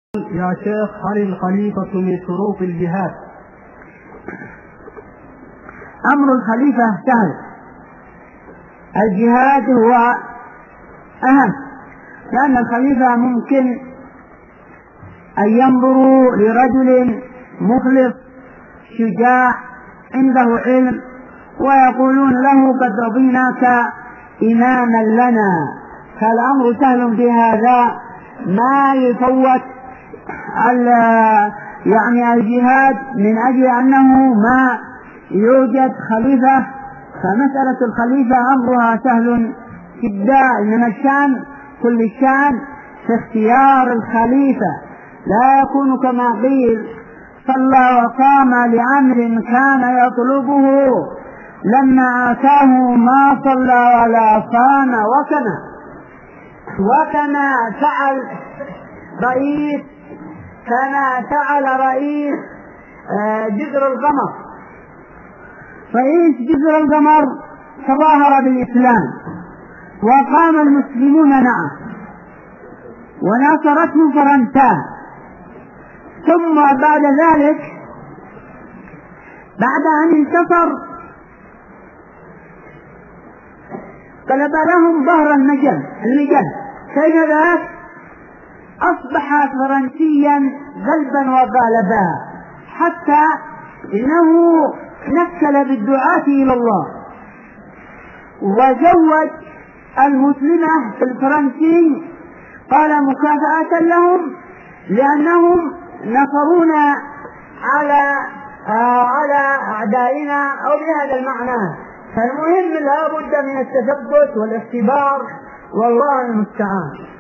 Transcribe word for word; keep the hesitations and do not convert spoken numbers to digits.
يا شيخ، هل الخليفة من شروط الجهاد؟ أمر الخليفة سهل، الجهاد هو أهم، لأن الخليفة ممكن أن ينظروا لرجل مخلص شجاع عنده علم ويقولون له قد رضيناك إماما لنا، فالأمر سهل في هذا، ما يفوت يعني الجهاد من أجل أنه ما يوجد خليفة، فمسألة الخليفة أمرها سهل جدا، إنما الشأن كل الشأن في اختيار الخليفة، لا يكون كما قيل صلى وقام لأمر كان يطلبه لما آتاه ما صلى ولا صام وكما وكما فعل رئيس كما فعل رئيس جزر القمر. رئيس جزر القمر تظاهر بالإسلام وقام المسلمون معه وناصرته فرنسا، ثم بعد ذلك بعد أن انتصر قلب لهم ظهر المجل المجل فإذا أصبح فرنسيا غلبا وغالبا، حتى إنه نكل بالدعاة إلى الله وزوج المسلمة الفرنسي، قال مكافأة لهم لأنهم نصرونا على آه على أعدائنا أو بهذا المعنى. فالمهم لا بد من التثبت والاختبار، والله المستعان.